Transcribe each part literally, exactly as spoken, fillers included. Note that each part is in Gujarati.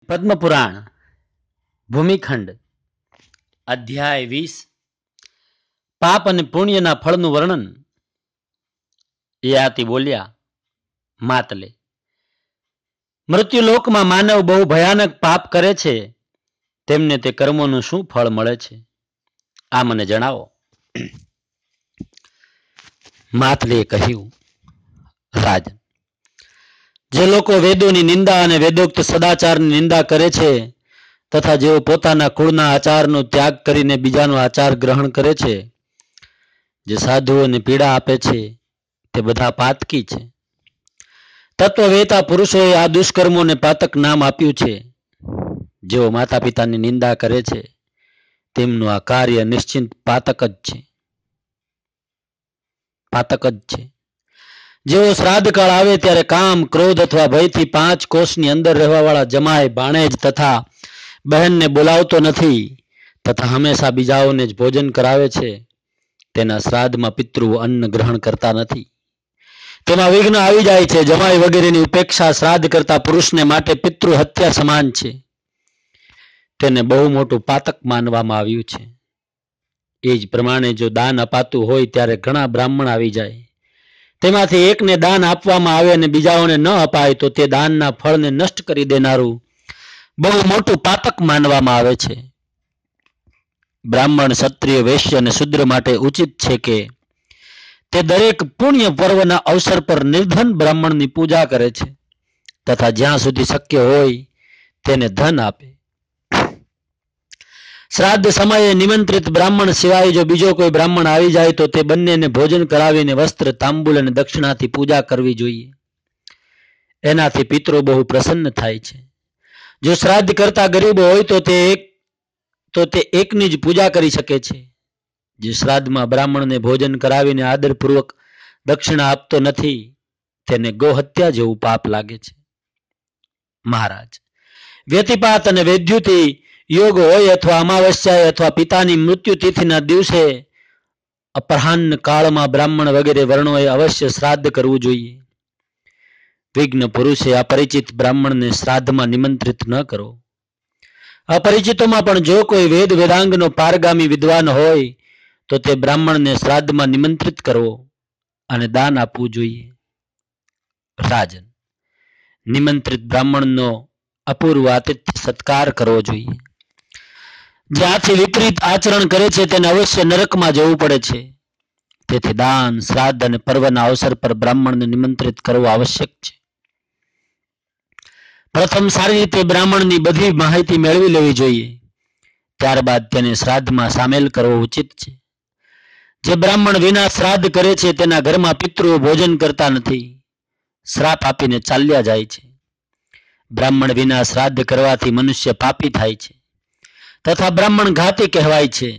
પદ્મપુરાણ ભૂમિખંડ અધ્યાય વીસ પાપ અને પુણ્યના ફળનું વર્ણન. એ આથી બોલ્યા, માતલે મૃત્યુલોકમાં માનવ બહુ ભયાનક પાપ કરે છે, તેમને તે કર્મોનું શું ફળ મળે છે? આ મને જણાવો. માતલીએ કહ્યું, રાજન, જે લોકો વેદોની નિંદા અને વેદોક્ત સદાચારની નિંદા કરે છે તથા જેઓ પોતાના કુળના આચારનો ત્યાગ કરીને બીજાનો આચાર ગ્રહણ કરે છે, જે સાધુઓને પીડા આપે છે, તે બધા પાતકી છે. તત્વવેતા પુરુષોએ આ દુષ્કર્મોને પાતક નામ આપ્યું છે. જેઓ માતા પિતાની નિંદા કરે છે તેમનું આ કાર્ય નિશ્ચિંત પાતક જ છે પાતક જ છે. જેઓ શ્રાદ્ધ કાળ આવે ત્યારે કામ, ક્રોધ અથવા ભયથી પાંચ કોષની અંદર રહેવાવાળા જમાય, ભાણેજ તથા બહેનને બોલાવતો નથી તથા હંમેશા બીજાઓને જ ભોજન કરાવે છે, તેના શ્રાદ્ધમાં પિતૃ અન્ન ગ્રહણ કરતા નથી. તેમાં વિઘ્ન આવી જાય છે. જમાય વગેરેની ઉપેક્ષા શ્રાદ્ધ કરતા પુરુષને માટે પિતૃ હત્યા સમાન છે. તેને બહુ મોટું પાતક માનવામાં આવ્યું છે. એ જ પ્રમાણે જો દાન અપાતું હોય ત્યારે ઘણા બ્રાહ્મણ આવી જાય, તેમાંથી એકને દાન આપવામાં આવે અને બીજાઓને ન અપાય તો તે દાનના ફળને નષ્ટ કરી દેનારું બહુ મોટું પાતક માનવામાં આવે છે. બ્રાહ્મણ, ક્ષત્રિય, વૈશ્ય અને શુદ્ર માટે ઉચિત છે કે તે દરેક પુણ્ય પર્વના અવસર પર નિર્ધન બ્રાહ્મણની પૂજા કરે છે તથા જ્યાં સુધી શક્ય હોય તેને ધન આપે. શ્રાદ્ધ સમયે નિમંત્રિત બ્રાહ્મણ સિવાય જો બીજો કોઈ બ્રાહ્મણ આવી જાય તો તે બંનેને ભોજન કરાવીને વસ્ત્ર, તાંબુલ અને દક્ષિણાથી પૂજા કરવી જોઈએ. એનાથી પિતરો બહુ પ્રસન્ન થાય છે. જો શ્રાદ્ધ કરતા ગરીબો હોય તો તે એક તો તે એકની જ પૂજા કરી શકે છે. જે શ્રાદ્ધમાં બ્રાહ્મણને ભોજન કરાવીને આદરપૂર્વક દક્ષિણા આપતો નથી તેને ગૌહત્યા જેવું પાપ લાગે છે. મહારાજ, વ્યતિપાત અને વૈદ્યુતિ યોગ હોય અથવા અમાવસ્યાએ અથવા પિતાની મૃત્યુ તિથિના દિવસે અપરાહ્ન કાળમાં બ્રાહ્મણ વગેરે વર્ણોએ અવશ્ય શ્રાદ્ધ કરવું જોઈએ. વિઘ્ન પુરુષે અપરિચિત બ્રાહ્મણને શ્રાદ્ધમાં નિમંત્રિત ન કરો. અપરિચિતોમાં પણ જો કોઈ વેદ વેદાંગનો પારગામી વિદ્વાન હોય તો તે બ્રાહ્મણને શ્રાદ્ધમાં નિમંત્રિત કરવો અને દાન આપવું જોઈએ. રાજન, નિમંત્રિત બ્રાહ્મણનો અપૂર્વ આતિથ્ય સત્કાર કરવો જોઈએ. જે આથી વિપરીત આચરણ કરે છે તેને અવશ્ય નરકમાં જવું પડે છે. તેથી દાન, શ્રાદ્ધ અને પર્વના અવસર પર બ્રાહ્મણને નિમંત્રિત કરવો આવશ્યક છે. પ્રથમ સારી રીતે બ્રાહ્મણની બધી માહિતી મેળવી લેવી જોઈએ. ત્યારબાદ તેને શ્રાદ્ધમાં સામેલ કરવો ઉચિત છે. જે બ્રાહ્મણ વિના શ્રાદ્ધ કરે છે તેના ઘરમાં પિતૃઓ ભોજન કરતા નથી, શ્રાપ આપીને ચાલ્યા જાય છે. બ્રાહ્મણ વિના શ્રાદ્ધ કરવાથી મનુષ્ય પાપી થાય છે તથા બ્રાહ્મણ ઘાતી કહેવાય છે.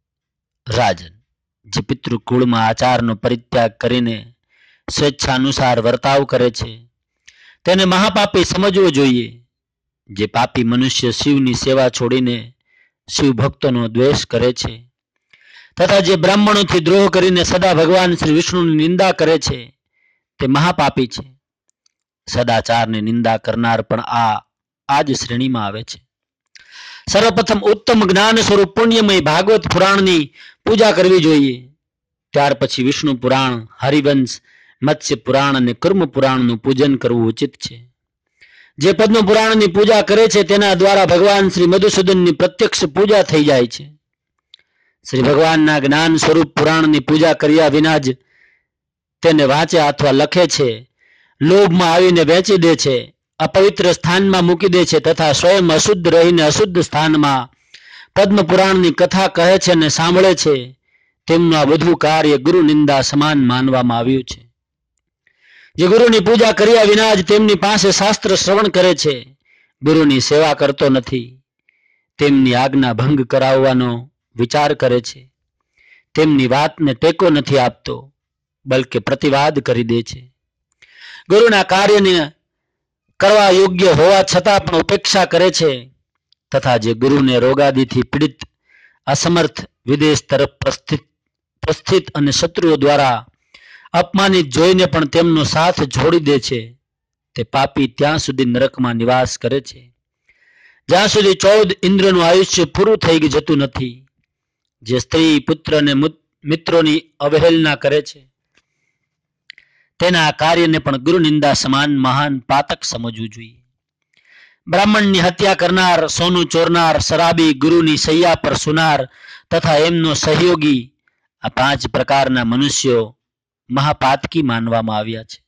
રાજન, જે પિતૃકુળમાં આચારનો પરિત્યાગ કરીને સ્વેચ્છાનુસાર વર્તાવ કરે છે તેને મહાપાપી સમજવો જોઈએ. જે પાપી મનુષ્ય શિવની સેવા છોડીને શિવ ભક્તોનો દ્વેષ કરે છે તથા જે બ્રાહ્મણોથી દ્રોહ કરીને સદા ભગવાન શ્રી વિષ્ણુની નિંદા કરે છે તે મહાપાપી છે. સદાચારની નિંદા કરનાર પણ આ આ જ શ્રેણીમાં આવે છે. સર્વપ્રથમ ઉત્તમ જ્ઞાન સ્વરૂપ પુણ્યમય ભાગવત પુરાણની પૂજા કરવી જોઈએ. ત્યાર પછી વિષ્ણુ પુરાણ, હરિવંશ, મત્સ્ય પુરાણ અને કર્મ પુરાણનું પૂજન કરવું ઉચિત છે. જે પદ્મ પુરાણની પૂજા કરે છે તેના દ્વારા ભગવાન શ્રી મધુસૂદનની પ્રત્યક્ષ પૂજા થઈ જાય છે. શ્રી ભગવાનના જ્ઞાન સ્વરૂપ પુરાણની પૂજા કર્યા વિના જ તેને વાંચે અથવા લખે છે, લોભમાં આવીને વેચી દે છે, અપવિત્ર સ્થાનમાં મૂકી દે છે તથા સ્વયં અશુદ્ધ રહીને અશુદ્ધ સ્થાનમાં પદ્મ પુરાણની કથા કહે છે અને સાંભળે છે, તેમનું આ બધું કાર્ય ગુરુ નિંદા સમાન માનવામાં આવ્યું છે. જે ગુરુની પૂજા કર્યા વિના જ તેમની પાસે શાસ્ત્ર શ્રવણ કરે છે, ગુરુની સેવા કરતો નથી, તેમની આજ્ઞા ભંગ કરાવવાનો વિચાર કરે છે, તેમની વાતને ટેકો નથી આપતો બલકે પ્રતિવાદ કરી દે છે, ગુરુના કાર્યને કરવા યોગ્ય હોવા છતાં પણ ઉપેક્ષા કરે છે તથા જે ગુરુને રોગાદિથી પીડિત, અસમર્થ, વિદેશ તરફ પ્રસ્થિત પ્રસ્થિત અને શત્રુઓ દ્વારા અપમાનિત જોઈને પણ તેમનો સાથ છોડી દે છે, તે પાપી ત્યાં સુધી નરકમાં નિવાસ કરે છે. જ્યાં સુધી ચૌદ ઇન્દ્રનું આયુષ્ય પૂરું થઈ જતું નથી. જે સ્ત્રી પુત્ર અને મિત્રોની અવહેલના કરે છે તેના કાર્યને પણ ગુરુ નિંદા સમાન મહાન પાતક સમજવું જોઈએ. બ્રાહ્મણની હત્યા કરનાર, સોનું ચોરનાર, શરાબી, ગુરુની સૈયા પર સુનાર તથા એમનો સહયોગી, આ પાંચ પ્રકારના મનુષ્યો મહાપાતકી માનવામાં આવ્યા છે.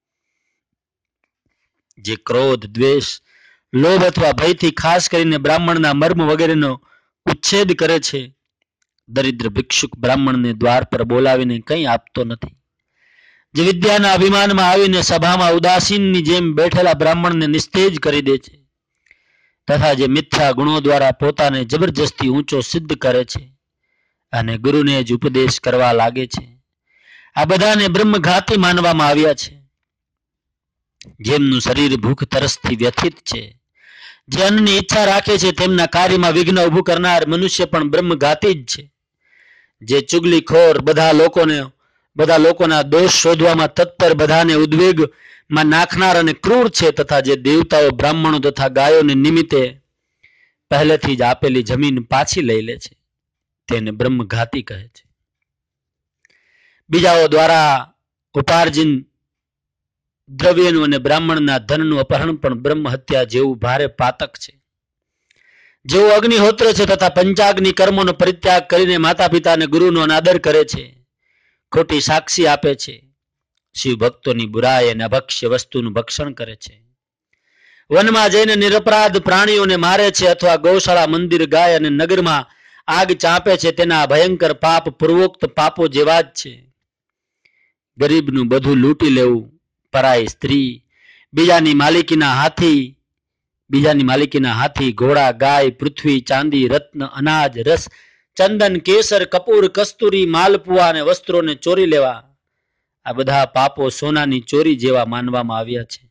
જે ક્રોધ, દ્વેષ, લોભ અથવા ભયથી ખાસ કરીને બ્રાહ્મણના મર્મ વગેરેનો ઉચ્છેદ કરે છે. દરિદ્ર ભિક્ષુક બ્રાહ્મણને દ્વાર પર બોલાવીને કંઈ આપતો નથી. જે વિદ્યાના અભિમાનમાં આવીને સભામાં ઉદાસીનની જેમ બેઠેલા બ્રાહ્મણને નિસ્તેજ કરી દે છે તથા જે મિથ્યા ગુણો દ્વારા પોતાને જબરજસ્તી ઊંચો સિદ્ધ કરે છે અને ગુરુને જ ઉપદેશ કરવા લાગે છે, આ બધાને બ્રહ્મઘાતી માનવામાં આવ્યા છે. જેમનું શરીર ભૂખ તરસથી વ્યથિત છે, જે અન્નની ઈચ્છા રાખે છે, તેમના કાર્યમાં વિઘ્ન ઊભું કરનાર મનુષ્ય પણ બ્રહ્મઘાતી જ છે. જે ચુગલીખોર, બધા લોકોને બધા લોકોના દોષ શોધવામાં તત્પર, બધાને ઉદ્વેગમાં નાખનાર અને ક્રૂર છે તથા જે દેવતાઓ, બ્રાહ્મણો તથા ગાયોને નિમિત્તે પહેલેથી જ આપેલી જમીન પાછી લઈ લે છે તેને બ્રહ્મઘાતી કહે છે. બીજાઓ દ્વારા ઉપાર્જિન દ્રવ્યનું અને બ્રાહ્મણના ધનનું અપહરણ પણ બ્રહ્મ હત્યા જેવું ભારે પાતક છે. જેઓ અગ્નિહોત્ર છે તથા પંચાગ્નિ કર્મોનો પરિત્યાગ કરીને માતા પિતા અને ગુરુનો અનાદર કરે છે, ખોટી સાક્ષી આપે છે, શિવ ભક્તોની બુરાઈ અને અભક્ષ્ય વસ્તુનું ભક્ષણ કરે છે, વનમાં જઈને નિરપરાધ પ્રાણીઓને મારે છે અથવા ગૌશાળા, મંદિર, ગાય અને નગરમાં આગ ચાંપે છે, તેના ભયંકર પાપ પૂર્વોક્ત પાપો જેવા જ છે. ગરીબનું બધું લૂંટી લેવું, પરાઈ સ્ત્રી, બીજાની માલિકીના હાથી બીજાની માલિકીના હાથી, ઘોડા, ગાય, પૃથ્વી, ચાંદી, રત્ન, અનાજ, રસ, ચંદન, કેસર, કપૂર, કસ્તુરી, માલપુઆ અને વસ્ત્રોને ચોરી લેવા, આ બધા પાપો સોનાની ચોરી જેવા માનવામાં આવ્યા છે.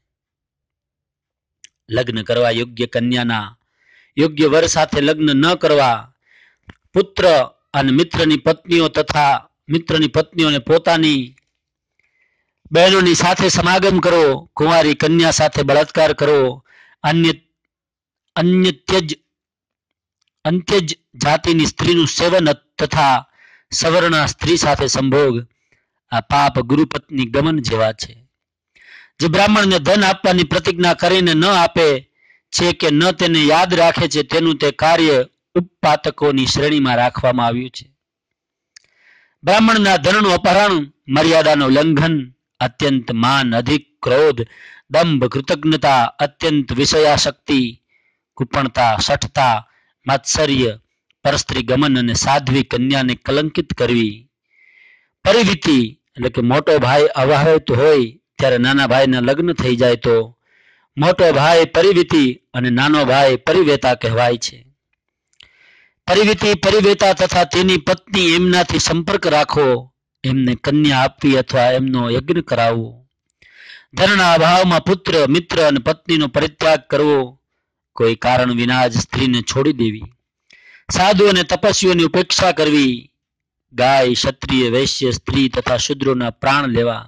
લગ્ન કરવા યોગ્ય કન્યાના યોગ્ય વર સાથે લગ્ન ન કરવા, પુત્ર અને મિત્રની પત્નીઓ તથા મિત્રની પત્નીઓને પોતાની બહેનોની સાથે સમાગમ કરવો, કુંવારી કન્યા સાથે બળાત્કાર કરવો, અન્ય અન્ય ત્યજ અંત્યજ જાતિની સ્ત્રીનું સેવન તથા સવર્ણ સ્ત્રી સાથે સંભોગ, આ પાપ ગુરુપત્ની ગમન જેવા છે. જે બ્રાહ્મણને ધન આપવાની પ્રતિજ્ઞા કરીને ન આપે છે કે ન તેને યાદ રાખે છે, તેનું તે કાર્ય ઉપપાતકોની શ્રેણીમાં રાખવામાં આવ્યું છે. બ્રાહ્મણના ધનનું અપહરણ, મર્યાદાનું ઉલ્લંઘન, અત્યંત માન, અધિક ક્રોધ, દંભ, કૃતજ્ઞતા, અત્યંત વિષયાશક્તિ, કૃપણતા, શઠતા, માત્સર્ય, પરસ્ત્રી ગમન અને સાધ્વી કન્યાને કલંકિત કરવી, પરિવીતિ એટલે કે મોટો ભાઈ અવિવાહિત હોય ત્યારે નાના ભાઈના લગ્ન થઈ જાય તો મોટો ભાઈ પરિવીતિ અને નાનો ભાઈ પરિવેતા કહેવાય છે. પરિવીતિ, પરિવેતા તથા તેની પત્ની એમનાથી સંપર્ક રાખવો, એમને કન્યા આપવી અથવા એમનો યજ્ઞ કરાવવો, ધનના અભાવમાં પુત્ર, મિત્ર અને પત્નીનો પરિત્યાગ કરવો, કોઈ કારણ વિના જ સ્ત્રીને છોડી દેવી, સાધુ અને તપસ્વીઓની ઉપેક્ષા કરવી, ગાય, ક્ષત્રિય, વૈશ્ય, સ્ત્રી તથા શૂદ્રોના પ્રાણ લેવા,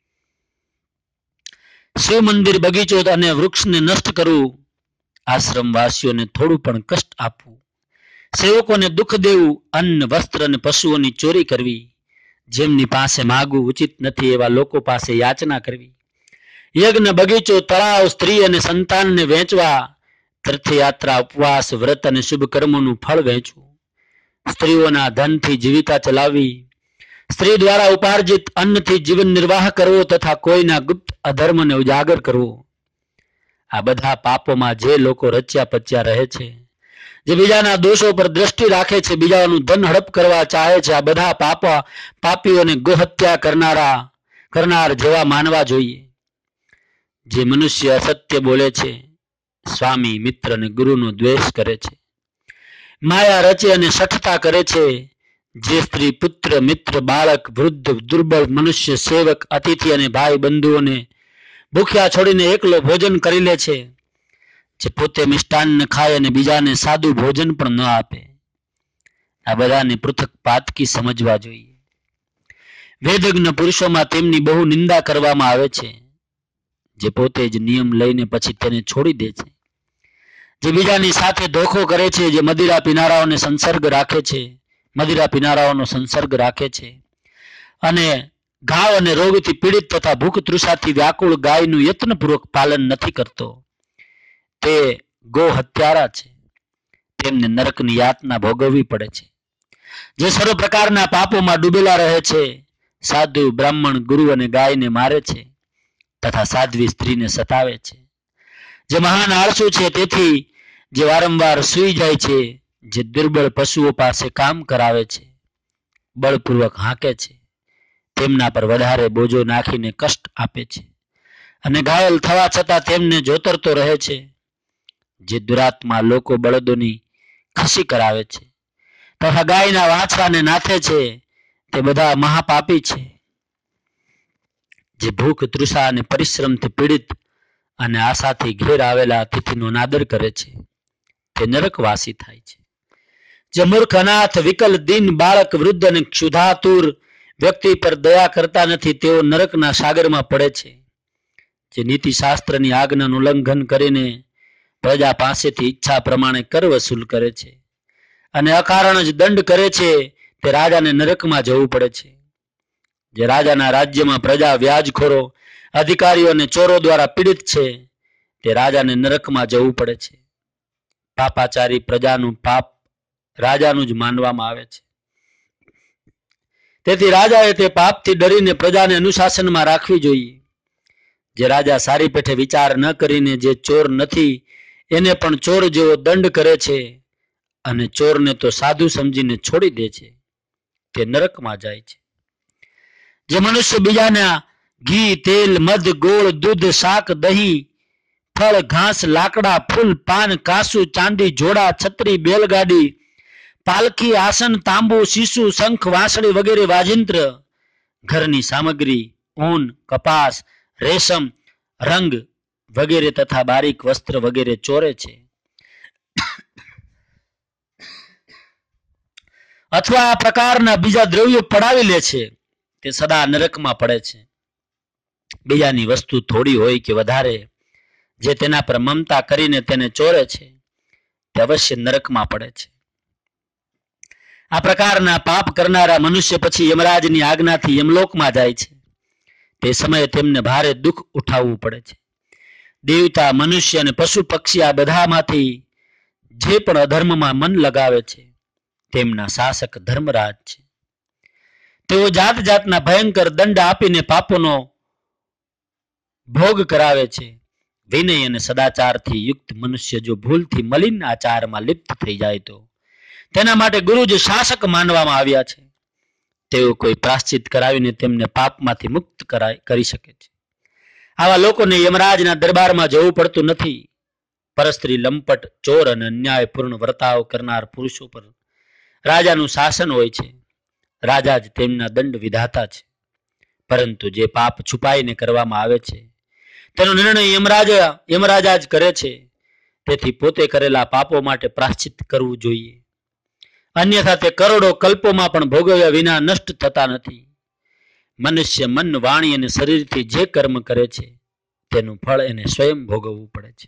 શિવ મંદિર, બગીચો અને વૃક્ષને નષ્ટ કરવું, આશ્રમવાસીઓને થોડું પણ કષ્ટ આપવું, સેવકોને દુઃખ દેવું, અન્ન, વસ્ત્ર અને પશુઓની ચોરી કરવી, જેમની પાસે માગવું ઉચિત નથી એવા લોકો પાસે યાચના કરવી, યજ્ઞ, બગીચો, તળાવ, સ્ત્રી અને સંતાનને વેચવા, તીર્થયાત્રા, ઉપવાસ, વ્રત અને શુભ કર્મોનું ફળ વહેંચવું, સ્ત્રીઓના ધનથી જીવિકા ચલાવવી, સ્ત્રી દ્વારા ઉપાર્જિત અન્નથી જીવન નિર્વાહ કરવો તથા કોઈના ગુપ્ત અધર્મને ઉજાગર કરવો, આ બધા પાપોમાં જે લોકો રચ્યા પચ્યા રહે છે, જે બીજાના દોષો પર દ્રષ્ટિ રાખે છે, બીજાનું ધન હડપ કરવા ચાહે છે, આ બધા પાપા પાપીઓને ગોહત્યા કરનારા કરનાર જેવા માનવા જોઈએ. જે મનુષ્ય અસત્ય બોલે છે, સ્વામી, મિત્ર અને ગુરુનો દ્વેષ કરે છે, માયા રચે અને શઠતા કરે છે, જે સ્ત્રી પુત્ર, મિત્ર, બાળક, વૃદ્ધ, દુર્બળ મનુષ્ય, સેવક, અતિથિ અને ભાઈ બંધુઓને ભૂખ્યા છોડીને એકલો ભોજન કરી લે છે, જે પોતે મિષ્ટાન્ન ખાય અને બીજાને સાદું ભોજન પણ ન આપે, આ બધાને પૃથક પાતકી સમજવા જોઈએ. વેદજ્ઞ પુરુષોમાં તેમની બહુ નિંદા કરવામાં આવે છે, જે પોતે જ નિયમ લઈને પછી તેને છોડી દે છે, જે બીજાની સાથે ધોખો કરે છે, જે મદિરા પીનારાઓને સંસર્ગ રાખે છે, મદિરા પીનારાઓનો સંસર્ગ રાખે છે અને ઘાવ અને રોગથી પીડિત તથા ભૂખ તૃષાથી વ્યાકુળ ગાયનું યત્નપૂર્વક પાલન નથી કરતો, તે ગો હત્યારા છે. તેમને નરકની યાતના ભોગવવી પડે છે. જે સર્વ પ્રકારના પાપોમાં ડૂબેલા રહે છે, સાધુ, બ્રાહ્મણ, ગુરુ અને ગાયને મારે છે તથા સાધ્વી સ્ત્રીને સતાવે છે, જે મહાન આળસુ છે, તેથી જે વારંવાર સૂઈ જાય છે, જે દુર્બળ પશુઓ પાસે કામ કરાવે છે, બળપૂર્વક હાંકે છે, તેમના પર વધારે બોજો નાખીને કષ્ટ આપે છે અને ઘાયલ થવા છતાં તેમને જોતરતો રહે છે, જે દુરાત્મા લોકો બળદોની ખસી કરાવે છે તથા ગાયના વાછરાને નાથે છે, તે બધા મહાપાપી છે. જે ભૂખ, તૃષા અને પરિશ્રમથી પીડિત અને આશાથી ઘેર આવેલા અતિથિનો નાદર કરે છે, તે નરકવાસી થાય છે. જે મૂર્ખ, અનાથ, વિકલ, દીન, બાળક, વૃદ્ધ અને ક્ષુધાતુર વ્યક્તિ પર દયા કરતા નથી, તેઓ નરકના સાગરમાં પડે છે. જે નીતિશાસ્ત્રની આજ્ઞાનું ઉલ્લંઘન કરીને પ્રજા પાસેથી ઈચ્છા પ્રમાણે કર વસૂલ કરે છે અને અકારણ જ દંડ કરે છે, તે રાજાને નરકમાં જવું પડે છે. જે રાજાના રાજ્યમાં પ્રજા વ્યાજખોરો, અધિકારીઓ અને ચોરો દ્વારા પીડિત છે, તે રાજાને નરકમાં જવું પડે છે. પાપાચારી પ્રજાનું પાપ રાજાનું જ માનવામાં આવે છે. તેથી રાજાએ તે પાપથી ડરીને પ્રજાને અનુશાસનમાં રાખવી જોઈએ. જે રાજા સારી પેઠે વિચાર ન કરીને જે ચોર નથી એને પણ ચોર જેવો દંડ કરે છે અને ચોરને તો સાધુ સમજીને છોડી દે છે, તે નરકમાં જાય છે. જે મનુષ્ય બીજાના ઘી, તેલ, મધ, ગોળ, દૂધ, શાક, દહીં, ફળ, ઘાસ, લાકડા, ફૂલ, પાન, કાસુ, ચાંદી, જોડા, છત્રી, બેલગાડી, પાલખી, આસન, તાંબુ, શીશુ, શંખ, વાંસળી વગેરે વાજિંત્ર, ઘરની સામગ્રી, ઊન, કપાસ, રેશમ, રંગ વગેરે તથા બારીક વસ્ત્ર વગેરે ચોરે છે અથવા આ પ્રકારના બીજા દ્રવ્યો પડાવી લે છે, તે સદા નરકમાં પડે છે. બીજાની વસ્તુ થોડી હોય કે વધારે, જે તેના પર મમતા કરીને તેને ચોરે છે, તે અવશ્ય નરકમાં પડે છે. આ પ્રકારના પાપ કરનારા મનુષ્ય પછી યમરાજની આજ્ઞાથી યમલોકમાં જાય છે. તે સમયે તેમને ભારે દુઃખ ઉઠાવવું પડે છે. દેવતા, મનુષ્ય અને પશુ પક્ષી આ બધામાંથી જે પણ અધર્મમાં મન લગાવે છે, તેમના શાસક ધર્મરાજ છે. તેઓ જાત જાતના ભયંકર દંડ આપીને પાપોનો ભોગ કરાવે છે. વિનય અને સદાચારથી યુક્ત મનુષ્ય જો ભૂલથી મલિન આચારમાં લિપ્ત થઈ જાય તો તેના માટે ગુરુ જ શાસક માનવામાં આવ્યા છે. તેઓ કોઈ પ્રાશ્ચિત કરાવીને તેમને પાપમાંથી મુક્ત કરી શકે છે. આવા લોકોને યમરાજના દરબારમાં જવું પડતું નથી. પરસ્ત્રી, લંપટ, ચોર અને અન્યાયપૂર્ણ વર્તાવ કરનાર પુરુષો પર રાજાનું શાસન હોય છે. રાજા જ તેમના દંડ વિધાતા છે. પરંતુ જે પાપ છુપાઈને કરવામાં આવે છે તેનો નિર્ણય યમરાજા યમરાજા જ કરે છે. તેથી પોતે કરેલા પાપો માટે પ્રાશ્ચિત કરવું જોઈએ. અન્યથા તે કરોડો કલ્પોમાં પણ ભોગવ્યા વિના નષ્ટ થતા નથી. મનુષ્ય મન, વાણી અને શરીરથી જે કર્મ કરે છે તેનું ફળ એને સ્વયં ભોગવવું પડે છે.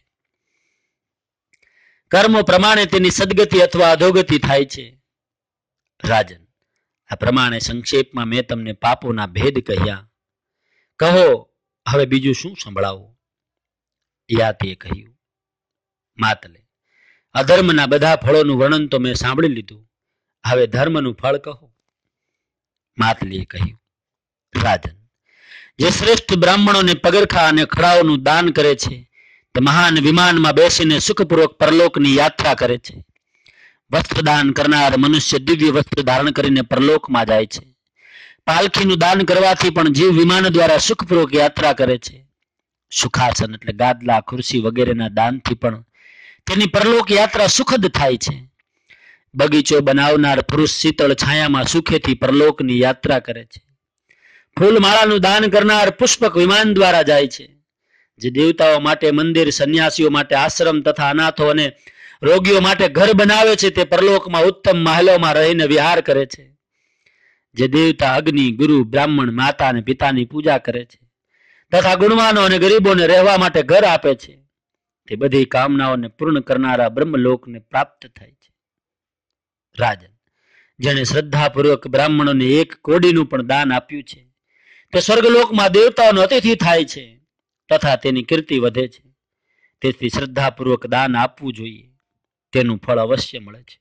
કર્મો પ્રમાણે તેની સદગતિ અથવા અધોગતિ થાય છે. રાજન, આ પ્રમાણે સંક્ષેપમાં મેં તમને પાપોના ભેદ કહ્યા. કહો હવે બીજું શું સંભળાવું? યાતિએ કહ્યું, માતલે, અધર્મના બધા ફળોનું વર્ણન તો મેં સાંભળી લીધું. હવે ધર્મનું ફળ કહો. માતલીએ કહ્યું, રાજન, જે શ્રેષ્ઠ બ્રાહ્મણોને પગરખા અને ખડાઓનું દાન કરે છે તે મહાન વિમાનમાં બેસીને સુખપૂર્વક પરલોકની યાત્રા કરે છે. વસ્ત્રદાન કરનાર મનુષ્ય દિવ્ય વસ્ત્ર ધારણ કરીને પરલોકમાં જાય છે. પાલખીનું દાન કરવાથી પણ જીવ વિમાન દ્વારા સુખપૂર્વક યાત્રા કરે છે. સુખાસન એટલે ગાદલા, ખુરશી વગેરેના દાનથી પણ તેની પરલોક યાત્રા સુખદ થાય છે. બગીચો બનાવનાર પુરુષ શીતળ છાયામાં સુખેથી પરલોકની યાત્રા કરે છે. ફૂલમાળાનું દાન કરનાર પુષ્પક વિમાન દ્વારા જાય છે. જે દેવતાઓ માટે મંદિર, સંન્યાસીઓ માટે આશ્રમ તથા અનાથો અને રોગીઓ માટે ઘર બનાવે છે તે પરલોકમાં ઉત્તમ મહેલોમાં રહીને વિહાર કરે છે. જે દેવતા અગ્નિ, ગુરુ, બ્રાહ્મણ, માતા અને પિતાની પૂજા કરે છે તથા ગુણવાનો અને ગરીબોને રહેવા માટે ઘર આપે છે તે બધી કામનાઓને પૂર્ણ કરનારા બ્રહ્મલોકને પ્રાપ્ત થાય છે. રાજન, જેણે શ્રદ્ધાપૂર્વક બ્રાહ્મણોને એક કોડીનું પણ દાન આપ્યું છે તે સ્વર્ગલોકમાં દેવતાઓનો અતિથિ થાય છે તથા તેની કીર્તિ વધે છે. તેથી શ્રદ્ધાપૂર્વક દાન આપવું જોઈએ, તેનું ફળ અવશ્ય મળે છે.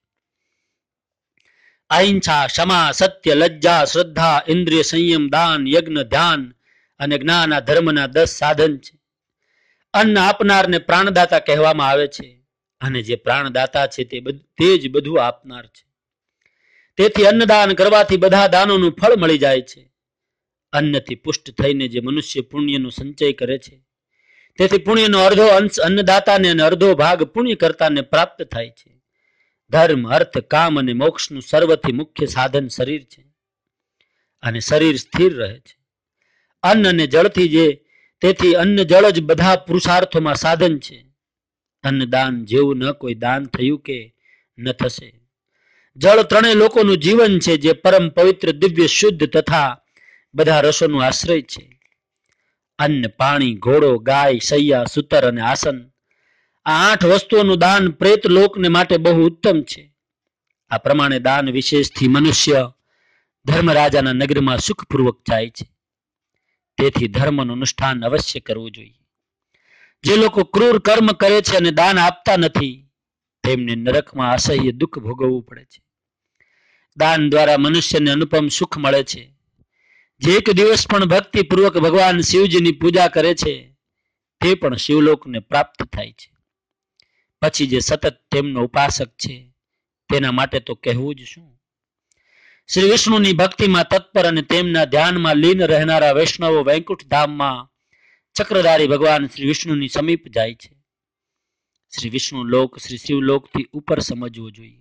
અહિંસા, ક્ષમા, સત્ય, લજ્જા, શ્રદ્ધા, ઇન્દ્રિય સંયમ, દાન, યજ્ઞ, ધ્યાન અને જ્ઞાન આ ધર્મના દસ સાધન છે. અન્ન આપનારને પ્રાણદાતા કહેવામાં આવે છે અને જે પ્રાણદાતા છે તે તે જ બધું આપનાર છે. તેથી અન્નદાન કરવાથી બધા દાનોનું ફળ મળી જાય છે. અન્નથી પુષ્ટ થઈને જે મનુષ્ય પુણ્યનો સંચય કરે છે તેથી પુણ્યનો અર્ધો અંશ અન્નદાતાને અને અર્ધો ભાગ પુણ્ય કરતાને પ્રાપ્ત થાય છે. ધર્મ, અર્થ, કામ અને મોક્ષનું સર્વથી મુખ્ય સાધન શરીર છે અને શરીર સ્થિર રહે છે. અન્ન અને જળથી જે તેથી અન્ન જળ જ બધા પુરુષાર્થોમાં સાધન છે. અન્નદાન જેવું ન કોઈ દાન થયું કે ન થશે. જળ ત્રણેય લોકોનું જીવન છે, જે પરમ પવિત્ર, દિવ્ય, શુદ્ધ તથા બધા રસોનું આશ્રય છે. અન્ન, પાણી, ઘોડો, ગાય, સૈયા, સૂતર અને આસન આ આઠ વસ્તુઓનું દાન પ્રેત લોકને માટે બહુ ઉત્તમ છે. આ પ્રમાણે દાન વિશેષથી મનુષ્ય ધર્મરાજાના નગરમાં સુખપૂર્વક જાય છે. તેથી ધર્મનું અનુષ્ઠાન અવશ્ય કરવું જોઈએ. જે લોકો ક્રૂર કર્મ કરે છે અને દાન આપતા નથી તેમને નરકમાં અસહ્ય દુઃખ ભોગવવું પડે છે. દાન દ્વારા મનુષ્યને અનુપમ સુખ મળે છે. જે એક દિવસ પણ ભક્તિપૂર્વક ભગવાન શિવજીની પૂજા કરે છે તે પણ શિવલોકને પ્રાપ્ત થાય છે. પછી જે સતત તેમનો ઉપાસક છે તેના માટે તો કહેવું જ શું. શ્રી વિષ્ણુની ભક્તિમાં તત્પર અને તેમના ધ્યાનમાં લીન રહેનારા વૈષ્ણવો વૈકુંઠ ધામમાં ચક્રધારી ભગવાન શ્રી વિષ્ણુની સમીપ જાય છે. શ્રી વિષ્ણુ લોક શ્રી શિવલોકથી ઉપર સમજવો જોઈએ.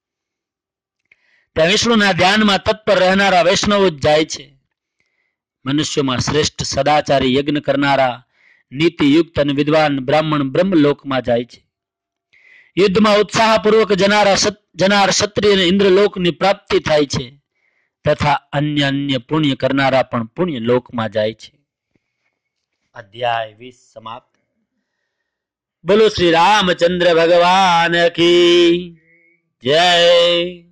ત્યાં વિષ્ણુના ધ્યાનમાં તત્પર રહેનારા વૈષ્ણવો જ જાય છે. મનુષ્યોમાં શ્રેષ્ઠ સદાચારી યજ્ઞ કરનારા નીતિયુક્ત અને વિદ્વાન બ્રાહ્મણ બ્રહ્મલોકમાં જાય છે. યુદ્ધમાં ઉત્સાહપૂર્વક જનારા જનાર ક્ષત્રિય અને ઇન્દ્રલોકની પ્રાપ્તિ થાય છે તથા અન્ય અન્ય પુણ્ય કરનારા પણ પુણ્ય લોકમાં જાય છે. અધ્યાય વીસ સમાપ્ત. બોલો શ્રી રામચંદ્ર ભગવાન કી જય.